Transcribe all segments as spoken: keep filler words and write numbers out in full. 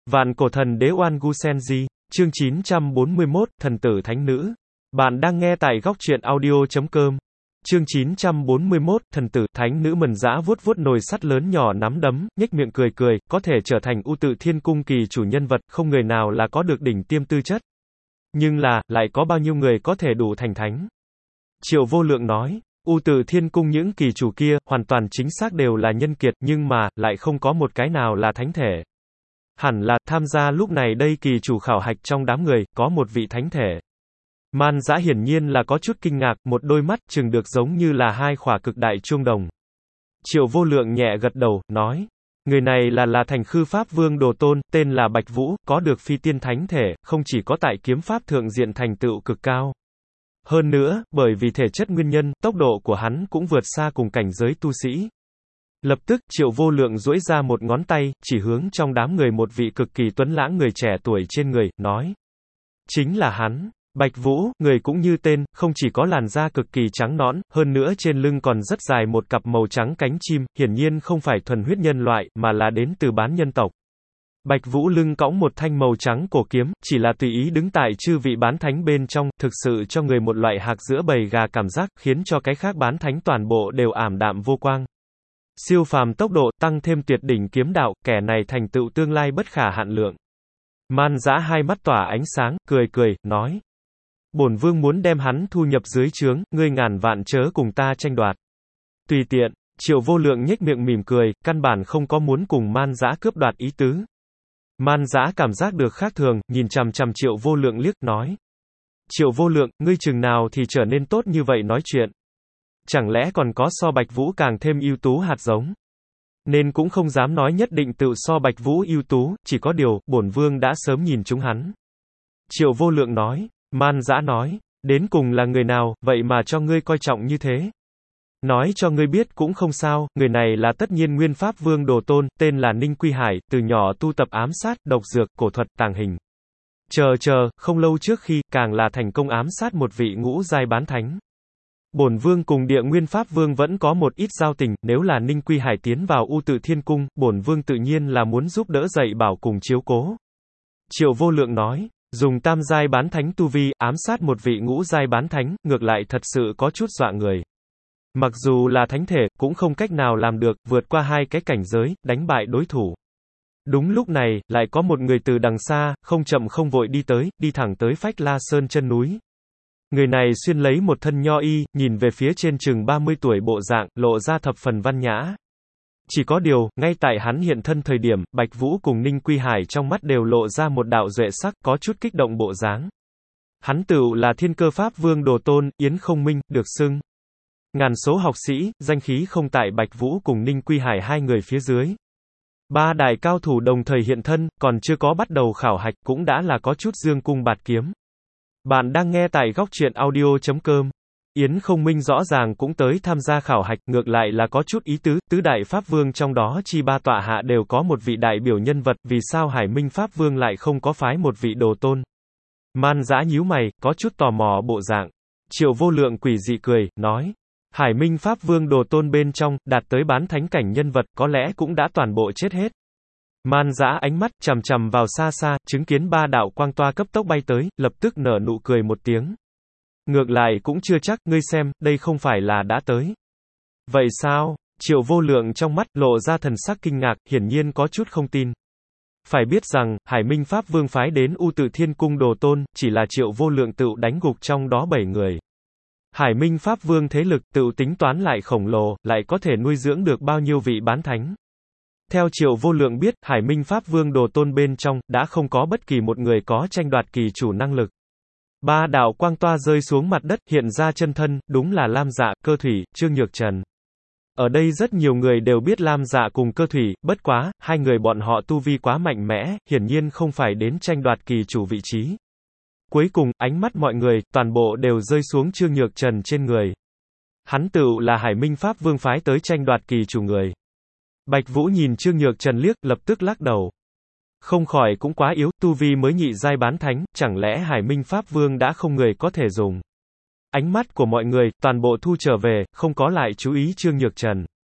Vạn cổ thần đế Oan Gu Senji, chương chín trăm bốn mươi mốt, thần tử thánh nữ. Bạn đang nghe tại góc truyện audio chấm com. Chương chín trăm bốn mươi mốt, thần tử thánh nữ Mần Dã vuốt vuốt nồi sắt lớn nhỏ nắm đấm, nhếch miệng cười cười, có thể trở thành U Tự Thiên Cung kỳ chủ nhân vật, không người nào là có được đỉnh tiêm tư chất. Nhưng là, lại có bao nhiêu người có thể đủ thành thánh? Triệu Vô Lượng nói, U Tự Thiên Cung những kỳ chủ kia, hoàn toàn chính xác đều là nhân kiệt, nhưng mà, lại không có một cái nào là thánh thể. Hẳn là, tham gia lúc này đây kỳ chủ khảo hạch trong đám người, có một vị thánh thể. Man Dã hiển nhiên là có chút kinh ngạc, một đôi mắt chừng được giống như là hai khỏa cực đại chuông đồng. Triệu Vô Lượng nhẹ gật đầu, nói, người này là là Thành Khư Pháp Vương Đồ Tôn, tên là Bạch Vũ, có được phi tiên thánh thể, không chỉ có tại kiếm pháp thượng diện thành tựu cực cao. Hơn nữa, bởi vì thể chất nguyên nhân, tốc độ của hắn cũng vượt xa cùng cảnh giới tu sĩ. Lập tức, Triệu Vô Lượng duỗi ra một ngón tay, chỉ hướng trong đám người một vị cực kỳ tuấn lãng người trẻ tuổi trên người, nói. Chính là hắn. Bạch Vũ, người cũng như tên, không chỉ có làn da cực kỳ trắng nõn, hơn nữa trên lưng còn rất dài một cặp màu trắng cánh chim, hiển nhiên không phải thuần huyết nhân loại, mà là đến từ bán nhân tộc. Bạch Vũ lưng cõng một thanh màu trắng cổ kiếm, chỉ là tùy ý đứng tại chư vị bán thánh bên trong, thực sự cho người một loại hạc giữa bầy gà cảm giác, khiến cho cái khác bán thánh toàn bộ đều ảm đạm vô quang. Siêu phàm tốc độ, tăng thêm tuyệt đỉnh kiếm đạo, kẻ này thành tựu tương lai bất khả hạn lượng. Man Dã hai mắt tỏa ánh sáng, cười cười, nói. Bổn vương muốn đem hắn thu nhập dưới trướng, ngươi ngàn vạn chớ cùng ta tranh đoạt. Tùy tiện, Triệu Vô Lượng nhếch miệng mỉm cười, căn bản không có muốn cùng Man Dã cướp đoạt ý tứ. Man Dã cảm giác được khác thường, nhìn chằm chằm Triệu Vô Lượng liếc, nói. Triệu Vô Lượng, ngươi chừng nào thì trở nên tốt như vậy nói chuyện. Chẳng lẽ còn có so Bạch Vũ càng thêm ưu tú hạt giống? Nên cũng không dám nói nhất định tự so Bạch Vũ ưu tú, chỉ có điều, bổn vương đã sớm nhìn chúng hắn. Triệu Vô Lượng nói. Man Dã nói, đến cùng là người nào, vậy mà cho ngươi coi trọng như thế? Nói cho ngươi biết cũng không sao, người này là tất nhiên Nguyên Pháp Vương Đồ Tôn, tên là Ninh Quy Hải, từ nhỏ tu tập ám sát, độc dược, cổ thuật, tàng hình. Chờ chờ, không lâu trước khi, càng là thành công ám sát một vị ngũ giai bán thánh. Bổn vương cùng Địa Nguyên Pháp Vương vẫn có một ít giao tình, nếu là Ninh Quy Hải tiến vào U Tự Thiên Cung, bổn vương tự nhiên là muốn giúp đỡ dạy bảo cùng chiếu cố. Triệu Vô Lượng nói. Dùng tam giai bán thánh tu vi, ám sát một vị ngũ giai bán thánh, ngược lại thật sự có chút dọa người. Mặc dù là thánh thể, cũng không cách nào làm được, vượt qua hai cái cảnh giới, đánh bại đối thủ. Đúng lúc này, lại có một người từ đằng xa, không chậm không vội đi tới, đi thẳng tới Phách La Sơn chân núi. Người này xuyên lấy một thân nho y, nhìn về phía trên chừng ba mươi tuổi bộ dạng, lộ ra thập phần văn nhã. Chỉ có điều, ngay tại hắn hiện thân thời điểm, Bạch Vũ cùng Ninh Quy Hải trong mắt đều lộ ra một đạo duệ sắc, có chút kích động bộ dáng. Hắn tựu là Thiên Cơ Pháp Vương Đồ Tôn, Yến Không Minh, được xưng. Ngàn số học sĩ, danh khí không tại Bạch Vũ cùng Ninh Quy Hải hai người phía dưới. Ba đại cao thủ đồng thời hiện thân, còn chưa có bắt đầu khảo hạch, cũng đã là có chút dương cung bạt kiếm. Bạn đang nghe tại góc truyện audio chấm com. Yến Không Minh rõ ràng cũng tới tham gia khảo hạch, ngược lại là có chút ý tứ, tứ đại Pháp Vương trong đó chi ba tọa hạ đều có một vị đại biểu nhân vật, vì sao Hải Minh Pháp Vương lại không có phái một vị Đồ Tôn? Man Dã nhíu mày, có chút tò mò bộ dạng. Triệu Vô Lượng quỷ dị cười, nói. Hải Minh Pháp Vương Đồ Tôn bên trong, đạt tới bán thánh cảnh nhân vật, có lẽ cũng đã toàn bộ chết hết. Man Dã ánh mắt chằm chằm vào xa xa, chứng kiến ba đạo quang toa cấp tốc bay tới, lập tức nở nụ cười một tiếng. Ngược lại cũng chưa chắc, ngươi xem, đây không phải là đã tới. Vậy sao? Triệu Vô Lượng trong mắt lộ ra thần sắc kinh ngạc, hiển nhiên có chút không tin. Phải biết rằng, Hải Minh Pháp Vương phái đến U Tự Thiên Cung Đồ Tôn, chỉ là Triệu Vô Lượng tựu đánh gục trong đó bảy người. Hải Minh Pháp Vương thế lực tựu tính toán lại khổng lồ, lại có thể nuôi dưỡng được bao nhiêu vị bán thánh. Theo Triệu Vô Lượng biết, Hải Minh Pháp Vương Đồ Tôn bên trong, đã không có bất kỳ một người có tranh đoạt kỳ chủ năng lực. Ba đạo quang toa rơi xuống mặt đất, hiện ra chân thân, đúng là Lam Dạ, Cơ Thủy, Trương Nhược Trần. Ở đây rất nhiều người đều biết Lam Dạ cùng Cơ Thủy, bất quá, hai người bọn họ tu vi quá mạnh mẽ, hiển nhiên không phải đến tranh đoạt kỳ chủ vị trí. Cuối cùng, ánh mắt mọi người, toàn bộ đều rơi xuống Trương Nhược Trần trên người. Hắn tựu là Hải Minh Pháp Vương phái tới tranh đoạt kỳ chủ người. Bạch Vũ nhìn Trương Nhược Trần liếc, lập tức lắc đầu. Không khỏi cũng quá yếu, tu vi mới nhị giai bán thánh, chẳng lẽ Hải Minh Pháp Vương đã không người có thể dùng. Ánh mắt của mọi người, toàn bộ thu trở về, không có lại chú ý Trương Nhược Trần.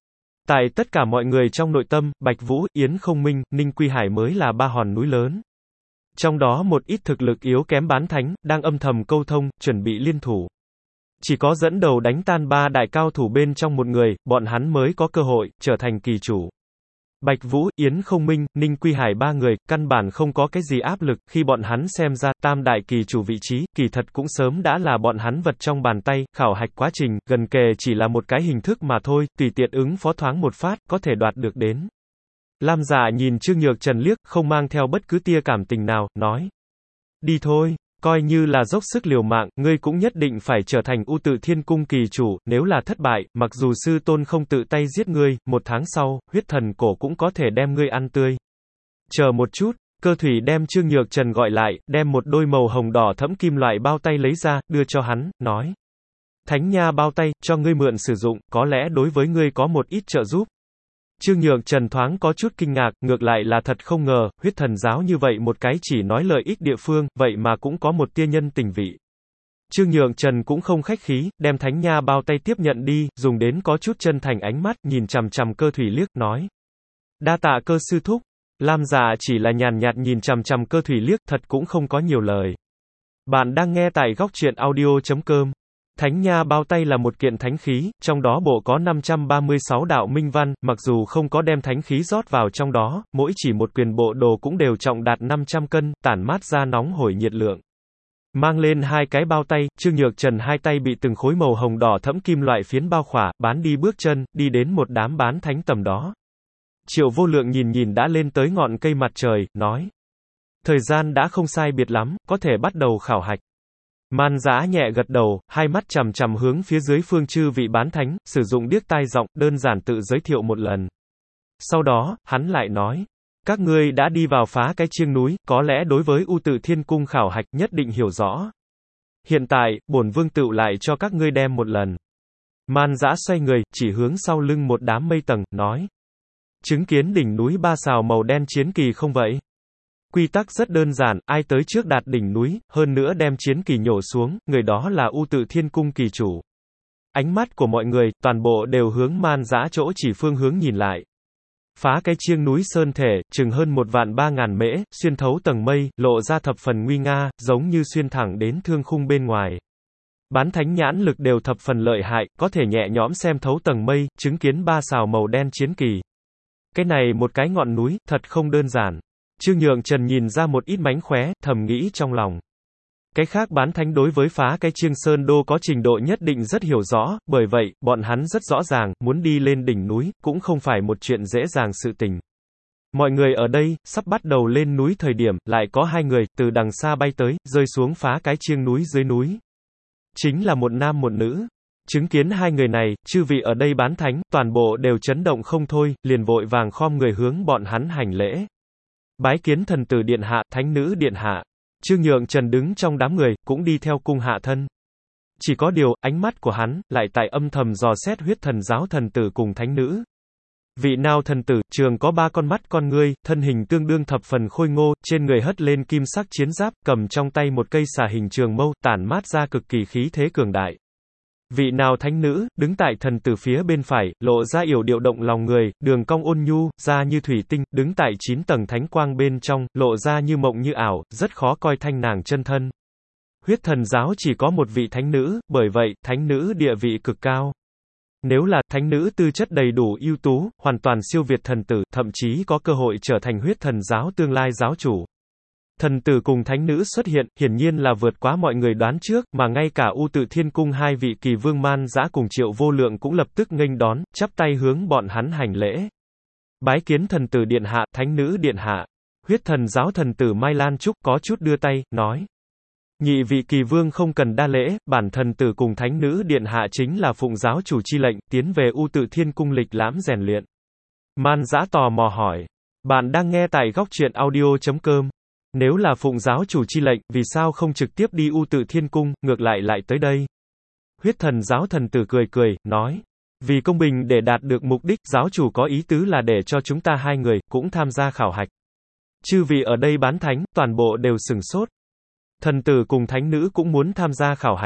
Tại tất cả mọi người trong nội tâm, Bạch Vũ, Yến Không Minh, Ninh Quy Hải mới là ba hòn núi lớn. Trong đó một ít thực lực yếu kém bán thánh, đang âm thầm câu thông, chuẩn bị liên thủ. Chỉ có dẫn đầu đánh tan ba đại cao thủ bên trong một người, bọn hắn mới có cơ hội, trở thành kỳ chủ. Bạch Vũ, Yến Không Minh, Ninh Quy Hải ba người, căn bản không có cái gì áp lực, khi bọn hắn xem ra, tam đại kỳ chủ vị trí, kỳ thật cũng sớm đã là bọn hắn vật trong bàn tay, khảo hạch quá trình, gần kề chỉ là một cái hình thức mà thôi, tùy tiện ứng phó thoáng một phát, có thể đoạt được đến. Lam Dạ nhìn Trương Nhược Trần liếc, không mang theo bất cứ tia cảm tình nào, nói. Đi thôi. Coi như là dốc sức liều mạng, ngươi cũng nhất định phải trở thành U Tự Thiên Cung kỳ chủ, nếu là thất bại, mặc dù sư tôn không tự tay giết ngươi, một tháng sau, huyết thần cổ cũng có thể đem ngươi ăn tươi. Chờ một chút, Cơ Thủy đem Trương Nhược Trần gọi lại, đem một đôi màu hồng đỏ thẫm kim loại bao tay lấy ra, đưa cho hắn, nói. Thánh nha bao tay, cho ngươi mượn sử dụng, có lẽ đối với ngươi có một ít trợ giúp. Trương Nhược Trần thoáng có chút kinh ngạc, ngược lại là thật không ngờ, huyết thần giáo như vậy một cái chỉ nói lợi ích địa phương, vậy mà cũng có một tia nhân tình vị. Trương Nhược Trần cũng không khách khí, đem thánh nha bao tay tiếp nhận đi, dùng đến có chút chân thành ánh mắt, nhìn chằm chằm Cơ Thủy liếc, nói. Đa tạ Cơ sư thúc. Lam Dạ chỉ là nhàn nhạt nhìn chằm chằm Cơ Thủy liếc, thật cũng không có nhiều lời. Bạn đang nghe tại góc truyện audio chấm com. Thánh nha bao tay là một kiện thánh khí, trong đó bộ có năm trăm ba mươi sáu đạo minh văn, mặc dù không có đem thánh khí rót vào trong đó, mỗi chỉ một quyền bộ đồ cũng đều trọng đạt năm trăm cân, tản mát ra nóng hổi nhiệt lượng. Mang lên hai cái bao tay, Trương Nhược Trần hai tay bị từng khối màu hồng đỏ thẫm kim loại phiến bao khỏa, bán đi bước chân, đi đến một đám bán thánh tầm đó. Triệu Vô Lượng nhìn nhìn đã lên tới ngọn cây mặt trời, nói. Thời gian đã không sai biệt lắm, có thể bắt đầu khảo hạch. Man Dã nhẹ gật đầu, hai mắt chằm chằm hướng phía dưới phương chư vị bán thánh, sử dụng điếc tai giọng, đơn giản tự giới thiệu một lần. Sau đó, hắn lại nói, các ngươi đã đi vào phá cái chiêng núi, có lẽ đối với U Tự Thiên Cung khảo hạch nhất định hiểu rõ. Hiện tại, bổn vương tựu lại cho các ngươi đem một lần. Man Dã xoay người, chỉ hướng sau lưng một đám mây tầng, nói. Chứng kiến đỉnh núi ba sào màu đen chiến kỳ không vậy? Quy tắc rất đơn giản, ai tới trước đạt đỉnh núi, hơn nữa đem chiến kỳ nhổ xuống, người đó là U Tự Thiên Cung kỳ chủ. Ánh mắt của mọi người, toàn bộ đều hướng Man Dã chỗ chỉ phương hướng nhìn lại. Phá cái chiêng núi sơn thể, chừng hơn một vạn ba ngàn mễ, xuyên thấu tầng mây, lộ ra thập phần nguy nga, giống như xuyên thẳng đến thương khung bên ngoài. Bán thánh nhãn lực đều thập phần lợi hại, có thể nhẹ nhõm xem thấu tầng mây, chứng kiến ba sào màu đen chiến kỳ. Cái này một cái ngọn núi, thật không đơn giản. Trương Nhược Trần nhìn ra một ít mánh khóe, thầm nghĩ trong lòng. Cái khác bán thánh đối với phá cái chiêng sơn đô có trình độ nhất định rất hiểu rõ, bởi vậy, bọn hắn rất rõ ràng, muốn đi lên đỉnh núi, cũng không phải một chuyện dễ dàng sự tình. Mọi người ở đây, sắp bắt đầu lên núi thời điểm, lại có hai người, từ đằng xa bay tới, rơi xuống phá cái chiêng núi dưới núi. Chính là một nam một nữ. Chứng kiến hai người này, chư vị ở đây bán thánh, toàn bộ đều chấn động không thôi, liền vội vàng khom người hướng bọn hắn hành lễ. Bái kiến thần tử điện hạ, thánh nữ điện hạ. Trương Nhược Trần đứng trong đám người, cũng đi theo cung hạ thân. Chỉ có điều, ánh mắt của hắn, lại tại âm thầm dò xét huyết thần giáo thần tử cùng thánh nữ. Vị nào thần tử, trường có ba con mắt con ngươi, thân hình tương đương thập phần khôi ngô, trên người hất lên kim sắc chiến giáp, cầm trong tay một cây xà hình trường mâu, tản mát ra cực kỳ khí thế cường đại. Vị nào thánh nữ, đứng tại thần tử phía bên phải, lộ ra yểu điệu động lòng người, đường cong ôn nhu, da như thủy tinh, đứng tại chín tầng thánh quang bên trong, lộ ra như mộng như ảo, rất khó coi thanh nàng chân thân. Huyết thần giáo chỉ có một vị thánh nữ, bởi vậy, thánh nữ địa vị cực cao. Nếu là thánh nữ tư chất đầy đủ ưu tú, hoàn toàn siêu việt thần tử, thậm chí có cơ hội trở thành huyết thần giáo tương lai giáo chủ. Thần tử cùng thánh nữ xuất hiện, hiển nhiên là vượt quá mọi người đoán trước, mà ngay cả U Tự Thiên Cung hai vị kỳ vương Man Dã cùng Triệu Vô Lượng cũng lập tức nghênh đón, chắp tay hướng bọn hắn hành lễ. Bái kiến thần tử điện hạ, thánh nữ điện hạ. Huyết thần giáo thần tử Mai Lan Trúc có chút đưa tay, nói. Nhị vị kỳ vương không cần đa lễ, bản thần tử cùng thánh nữ điện hạ chính là phụng giáo chủ chi lệnh, tiến về U Tự Thiên Cung lịch lãm rèn luyện. Man Dã tò mò hỏi. Bạn đang nghe tại góc truyện audio chấm com. Nếu là phụng giáo chủ chi lệnh, vì sao không trực tiếp đi U Tự Thiên Cung, ngược lại lại tới đây? Huyết thần giáo thần tử cười cười, nói. Vì công bình để đạt được mục đích, giáo chủ có ý tứ là để cho chúng ta hai người, cũng tham gia khảo hạch. Chư vị ở đây bán thánh, toàn bộ đều sừng sốt. Thần tử cùng thánh nữ cũng muốn tham gia khảo hạch.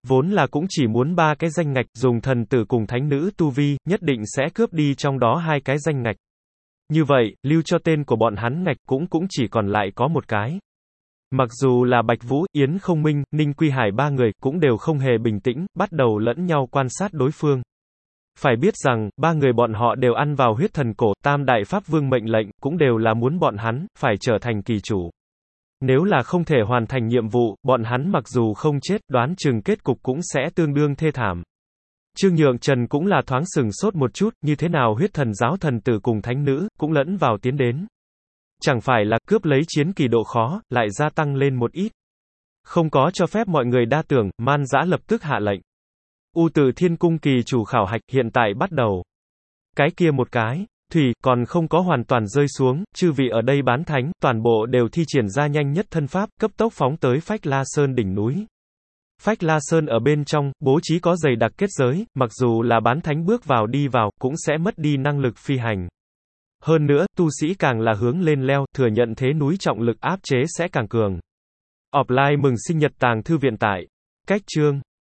Vốn là cũng chỉ muốn ba cái danh ngạch, dùng thần tử cùng thánh nữ tu vi, nhất định sẽ cướp đi trong đó hai cái danh ngạch. Như vậy, lưu cho tên của bọn hắn ngạch cũng cũng chỉ còn lại có một cái. Mặc dù là Bạch Vũ, Yến Không Minh, Ninh Quy Hải ba người, cũng đều không hề bình tĩnh, bắt đầu lẫn nhau quan sát đối phương. Phải biết rằng, ba người bọn họ đều ăn vào huyết thần cổ, Tam Đại Pháp Vương mệnh lệnh, cũng đều là muốn bọn hắn, phải trở thành kỳ chủ. Nếu là không thể hoàn thành nhiệm vụ, bọn hắn mặc dù không chết, đoán chừng kết cục cũng sẽ tương đương thê thảm. Trương Nhượng Trần cũng là thoáng sừng sốt một chút, như thế nào huyết thần giáo thần tử cùng thánh nữ, cũng lẫn vào tiến đến. Chẳng phải là cướp lấy chiến kỳ độ khó, lại gia tăng lên một ít. Không có cho phép mọi người đa tưởng, Man Dã lập tức hạ lệnh. U Tử Thiên Cung kỳ chủ khảo hạch hiện tại bắt đầu. Cái kia một cái, thủy, còn không có hoàn toàn rơi xuống, chư vị ở đây bán thánh, toàn bộ đều thi triển ra nhanh nhất thân pháp, cấp tốc phóng tới Phách La Sơn đỉnh núi. Phách La Sơn ở bên trong, bố trí có dày đặc kết giới, mặc dù là bán thánh bước vào đi vào, cũng sẽ mất đi năng lực phi hành. Hơn nữa, tu sĩ càng là hướng lên leo, thừa nhận thế núi trọng lực áp chế sẽ càng cường. Offline mừng sinh nhật tàng thư viện tại cách chương